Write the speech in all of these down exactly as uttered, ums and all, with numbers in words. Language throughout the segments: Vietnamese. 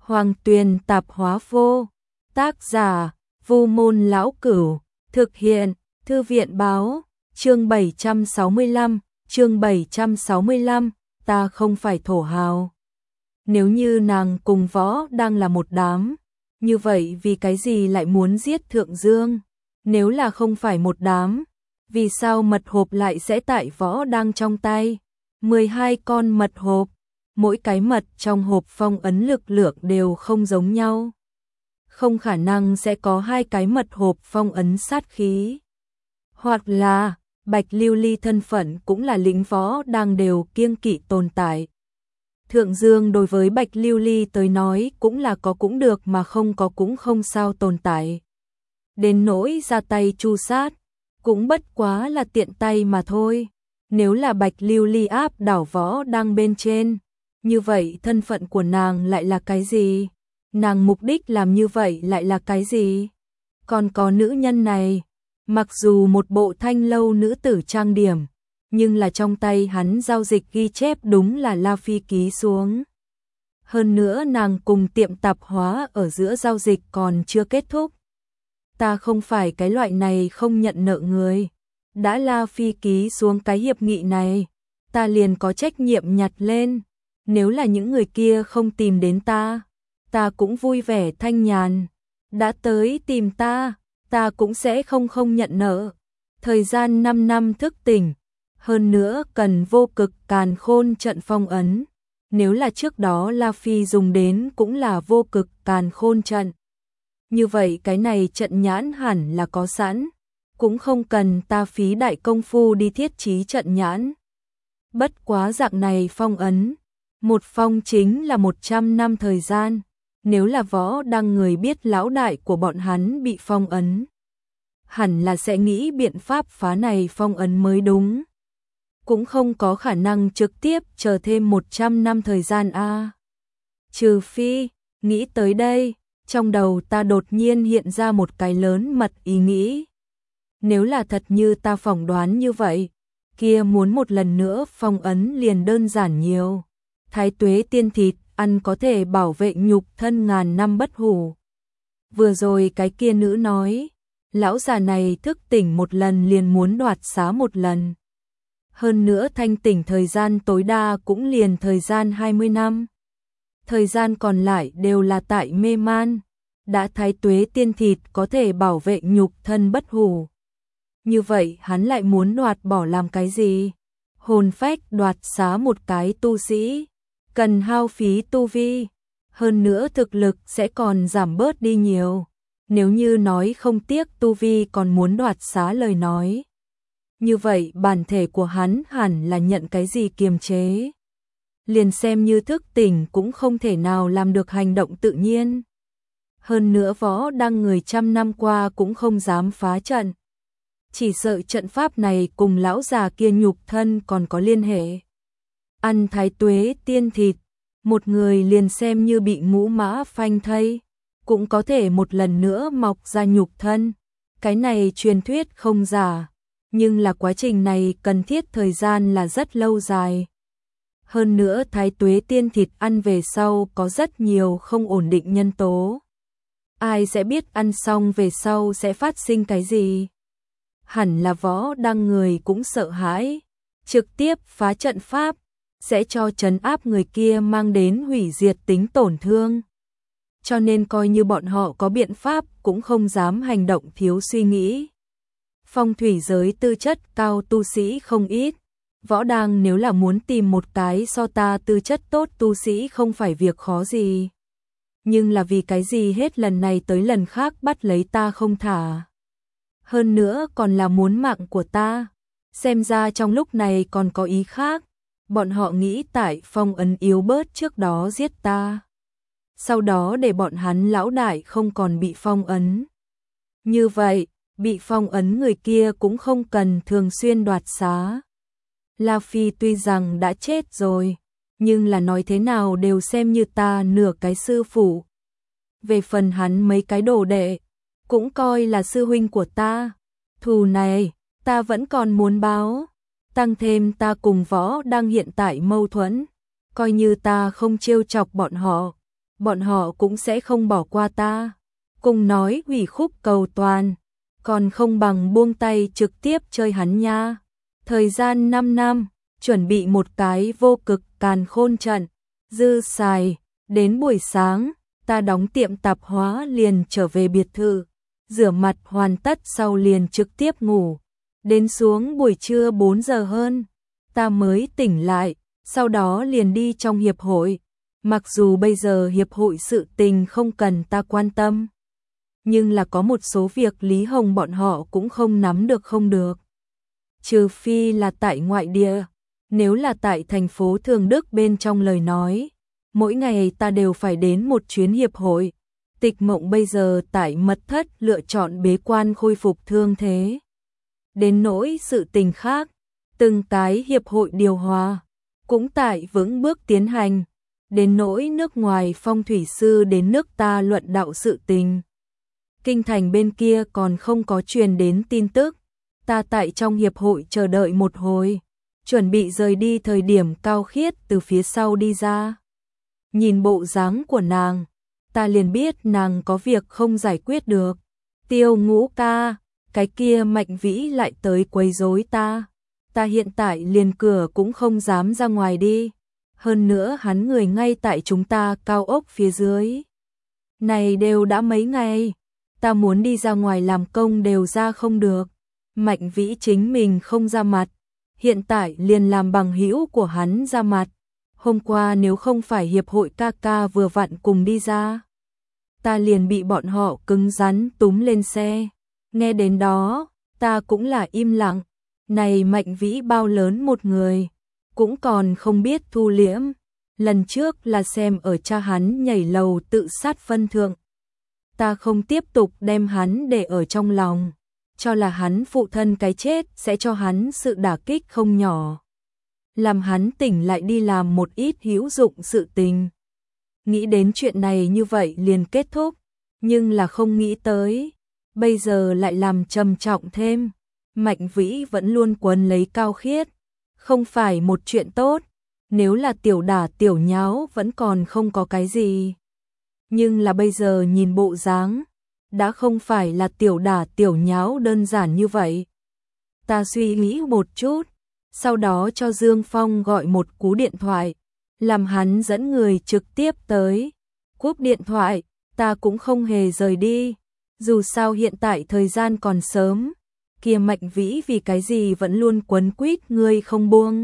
Hoàng Tuyền Tạp Hóa Vô. Tác giả: Vu Môn Lão Cửu. Thực hiện: Thư viện Báo. Chương bảy trăm sáu mươi lăm, chương bảy trăm sáu mươi lăm, ta không phải thổ hào. Nếu như nàng cùng Võ đang là một đám, như vậy vì cái gì lại muốn giết Thượng Dương? Nếu là không phải một đám, vì sao mật hộp lại sẽ tại Võ đang trong tay? mười hai con mật hộp, mỗi cái mật trong hộp phong ấn lực lượng đều không giống nhau. Không khả năng sẽ có hai cái mật hộp phong ấn sát khí. Hoặc là, Bạch Lưu Ly thân phận cũng là lĩnh Võ đang đều kiêng kỵ tồn tại. Thượng Dương đối với Bạch Lưu Ly tới nói cũng là có cũng được mà không có cũng không sao tồn tại. Đến nỗi ra tay tru sát, cũng bất quá là tiện tay mà thôi. Nếu là Bạch Lưu Ly áp đảo Võ đang bên trên, như vậy thân phận của nàng lại là cái gì? Nàng mục đích làm như vậy lại là cái gì? Còn có nữ nhân này, mặc dù một bộ thanh lâu nữ tử trang điểm, nhưng là trong tay hắn giao dịch ghi chép đúng là La Phi ký xuống. Hơn nữa nàng cùng tiệm tạp hóa ở giữa giao dịch còn chưa kết thúc. Ta không phải cái loại này không nhận nợ người. Đã La Phi ký xuống cái hiệp nghị này, ta liền có trách nhiệm nhặt lên. Nếu là những người kia không tìm đến ta, ta cũng vui vẻ thanh nhàn. Đã tới tìm ta, ta cũng sẽ không không nhận nợ. Thời gian năm năm thức tỉnh, hơn nữa cần vô cực càn khôn trận phong ấn. Nếu là trước đó La Phi dùng đến cũng là vô cực càn khôn trận, như vậy cái này trận nhãn hẳn là có sẵn, cũng không cần ta phí đại công phu đi thiết trí trận nhãn. Bất quá dạng này phong ấn, một phong chính là một trăm năm thời gian. Nếu là Võ đang người biết lão đại của bọn hắn bị phong ấn, hẳn là sẽ nghĩ biện pháp phá này phong ấn mới đúng. Cũng không có khả năng trực tiếp chờ thêm một trăm năm thời gian a. À. Trừ phi, nghĩ tới đây, trong đầu ta đột nhiên hiện ra một cái lớn mật ý nghĩ. Nếu là thật như ta phỏng đoán như vậy, kia muốn một lần nữa phong ấn liền đơn giản nhiều. Thái tuế tiên thịt ăn có thể bảo vệ nhục thân ngàn năm bất hủ. Vừa rồi cái kia nữ nói, lão già này thức tỉnh một lần liền muốn đoạt xá một lần. Hơn nữa thanh tỉnh thời gian tối đa cũng liền thời gian hai mươi năm. Thời gian còn lại đều là tại mê man. Đã thái tuế tiên thịt có thể bảo vệ nhục thân bất hủ. Như vậy hắn lại muốn đoạt bỏ làm cái gì? Hồn phách đoạt xá một cái tu sĩ, cần hao phí tu vi, hơn nữa thực lực sẽ còn giảm bớt đi nhiều. Nếu như nói không tiếc tu vi còn muốn đoạt xá lời nói, như vậy bản thể của hắn hẳn là nhận cái gì kiềm chế. Liền xem như thức tỉnh cũng không thể nào làm được hành động tự nhiên. Hơn nữa Võ đang người trăm năm qua cũng không dám phá trận. Chỉ sợ trận pháp này cùng lão già kia nhục thân còn có liên hệ. Ăn thái tuế tiên thịt, một người liền xem như bị ngũ mã phanh thây, cũng có thể một lần nữa mọc ra nhục thân. Cái này truyền thuyết không giả, nhưng là quá trình này cần thiết thời gian là rất lâu dài. Hơn nữa thái tuế tiên thịt ăn về sau có rất nhiều không ổn định nhân tố. Ai sẽ biết ăn xong về sau sẽ phát sinh cái gì? Hẳn là Võ đang người cũng sợ hãi, trực tiếp phá trận pháp, sẽ cho trấn áp người kia mang đến hủy diệt tính tổn thương. Cho nên coi như bọn họ có biện pháp cũng không dám hành động thiếu suy nghĩ. Phong thủy giới tư chất cao tu sĩ không ít. Võ đang nếu là muốn tìm một cái so ta tư chất tốt tu sĩ không phải việc khó gì. Nhưng là vì cái gì hết lần này tới lần khác bắt lấy ta không thả. Hơn nữa còn là muốn mạng của ta. Xem ra trong lúc này còn có ý khác. Bọn họ nghĩ tại phong ấn yếu bớt trước đó giết ta. Sau đó để bọn hắn lão đại không còn bị phong ấn. Như vậy, bị phong ấn người kia cũng không cần thường xuyên đoạt xá. La Phi tuy rằng đã chết rồi, nhưng là nói thế nào đều xem như ta nửa cái sư phụ. Về phần hắn mấy cái đồ đệ, cũng coi là sư huynh của ta. Thù này, ta vẫn còn muốn báo. Tăng thêm ta cùng Võ đang hiện tại mâu thuẫn. Coi như ta không trêu chọc bọn họ, bọn họ cũng sẽ không bỏ qua ta. Cùng nói ủy khúc cầu toàn, còn không bằng buông tay trực tiếp chơi hắn nha. Thời gian năm năm, chuẩn bị một cái vô cực càn khôn trận, dư xài, đến buổi sáng, ta đóng tiệm tạp hóa liền trở về biệt thự, rửa mặt hoàn tất sau liền trực tiếp ngủ. Đến xuống buổi trưa bốn giờ hơn, ta mới tỉnh lại, sau đó liền đi trong hiệp hội. Mặc dù bây giờ hiệp hội sự tình không cần ta quan tâm, nhưng là có một số việc Lý Hồng bọn họ cũng không nắm được không được. Trừ phi là tại ngoại địa, nếu là tại thành phố Thường Đức bên trong lời nói, mỗi ngày ta đều phải đến một chuyến hiệp hội. Tịch Mộng bây giờ tại mật thất lựa chọn bế quan khôi phục thương thế. Đến nỗi sự tình khác, từng cái hiệp hội điều hòa, cũng tại vững bước tiến hành. Đến nỗi nước ngoài phong thủy sư đến nước ta luận đạo sự tình. Kinh thành bên kia còn không có truyền đến tin tức. Ta tại trong hiệp hội chờ đợi một hồi, chuẩn bị rời đi thời điểm Cao Khiết từ phía sau đi ra. Nhìn bộ dáng của nàng, ta liền biết nàng có việc không giải quyết được. Tiêu Ngũ ca, cái kia Mạnh Vĩ lại tới quấy rối ta. Ta hiện tại liền cửa cũng không dám ra ngoài đi. Hơn nữa hắn người ngay tại chúng ta cao ốc phía dưới. Này đều đã mấy ngày, ta muốn đi ra ngoài làm công đều ra không được. Mạnh Vĩ chính mình không ra mặt, hiện tại liền làm bằng hữu của hắn ra mặt. Hôm qua nếu không phải hiệp hội ca ca vừa vặn cùng đi ra, ta liền bị bọn họ cứng rắn túm lên xe. Nghe đến đó, ta cũng là im lặng. Này Mạnh Vĩ bao lớn một người, cũng còn không biết thu liễm. Lần trước là xem ở cha hắn nhảy lầu tự sát phân thượng. Ta không tiếp tục đem hắn để ở trong lòng, cho là hắn phụ thân cái chết sẽ cho hắn sự đả kích không nhỏ. Làm hắn tỉnh lại đi làm một ít hữu dụng sự tình. Nghĩ đến chuyện này như vậy liền kết thúc, nhưng là không nghĩ tới. Bây giờ lại làm trầm trọng thêm. Mạnh Vĩ vẫn luôn quấn lấy Cao Khiết, không phải một chuyện tốt. Nếu là tiểu đả tiểu nháo vẫn còn không có cái gì. Nhưng là bây giờ nhìn bộ dáng, đã không phải là tiểu đả tiểu nháo đơn giản như vậy. Ta suy nghĩ một chút, sau đó cho Dương Phong gọi một cú điện thoại, làm hắn dẫn người trực tiếp tới. Cúp điện thoại, ta cũng không hề rời đi, dù sao hiện tại thời gian còn sớm. Kia Mạnh Vĩ vì cái gì vẫn luôn quấn quýt ngươi không buông.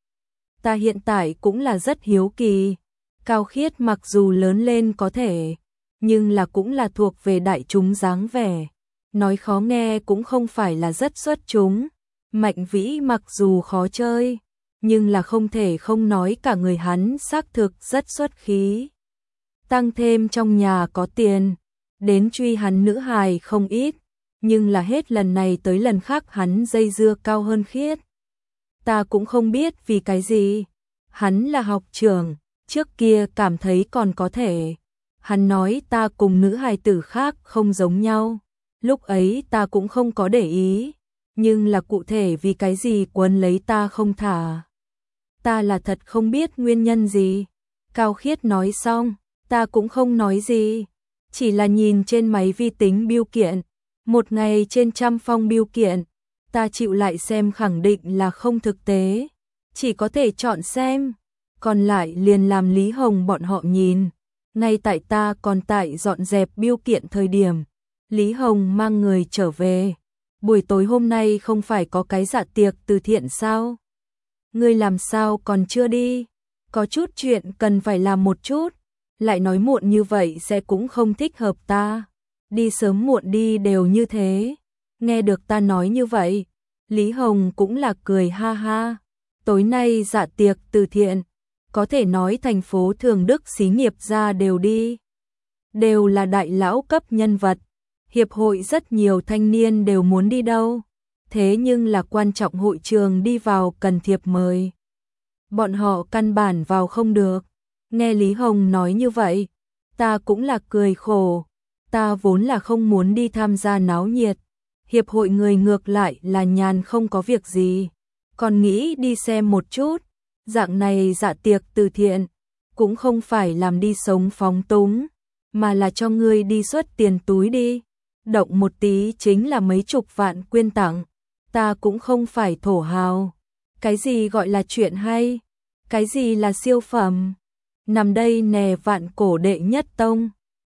Ta hiện tại cũng là rất hiếu kỳ. Cao Khiết mặc dù lớn lên có thể, nhưng là cũng là thuộc về đại chúng dáng vẻ. Nói khó nghe cũng không phải là rất xuất chúng. Mạnh Vĩ mặc dù khó chơi, nhưng là không thể không nói cả người hắn xác thực rất xuất khí. Tăng thêm trong nhà có tiền, đến truy hắn nữ hài không ít, nhưng là hết lần này tới lần khác hắn dây dưa Cao hơn Khiết. Ta cũng không biết vì cái gì. Hắn là học trưởng, trước kia cảm thấy còn có thể. Hắn nói ta cùng nữ hài tử khác không giống nhau. Lúc ấy ta cũng không có để ý, nhưng là cụ thể vì cái gì quấn lấy ta không thả. Ta là thật không biết nguyên nhân gì. Cao Khiết nói xong, ta cũng không nói gì, chỉ là nhìn trên máy vi tính bưu kiện, một ngày trên trăm phong bưu kiện, ta chịu lại xem khẳng định là không thực tế, chỉ có thể chọn xem, còn lại liền làm Lý Hồng bọn họ nhìn. Ngay tại ta còn tại dọn dẹp bưu kiện thời điểm, Lý Hồng mang người trở về. Buổi tối hôm nay không phải có cái dạ tiệc từ thiện sao? Ngươi làm sao còn chưa đi? Có chút chuyện cần phải làm một chút, lại nói muộn như vậy sẽ cũng không thích hợp ta. Đi sớm muộn đi đều như thế. Nghe được ta nói như vậy, Lý Hồng cũng là cười ha ha. Tối nay dạ tiệc từ thiện, có thể nói thành phố Thường Đức xí nghiệp ra đều đi. Đều là đại lão cấp nhân vật. Hiệp hội rất nhiều thanh niên đều muốn đi đâu. Thế nhưng là quan trọng hội trường đi vào cần thiệp mời. Bọn họ căn bản vào không được. Nghe Lý Hồng nói như vậy, ta cũng là cười khổ. Ta vốn là không muốn đi tham gia náo nhiệt. Hiệp hội người ngược lại là nhàn không có việc gì. Còn nghĩ đi xem một chút. Dạng này dạ tiệc từ thiện, cũng không phải làm đi sống phóng túng, mà là cho ngươi đi xuất tiền túi đi. Động một tí chính là mấy chục vạn quyên tặng, ta cũng không phải thổ hào. Cái gì gọi là chuyện hay? Cái gì là siêu phẩm? Nằm đây nè vạn cổ đệ nhất tông.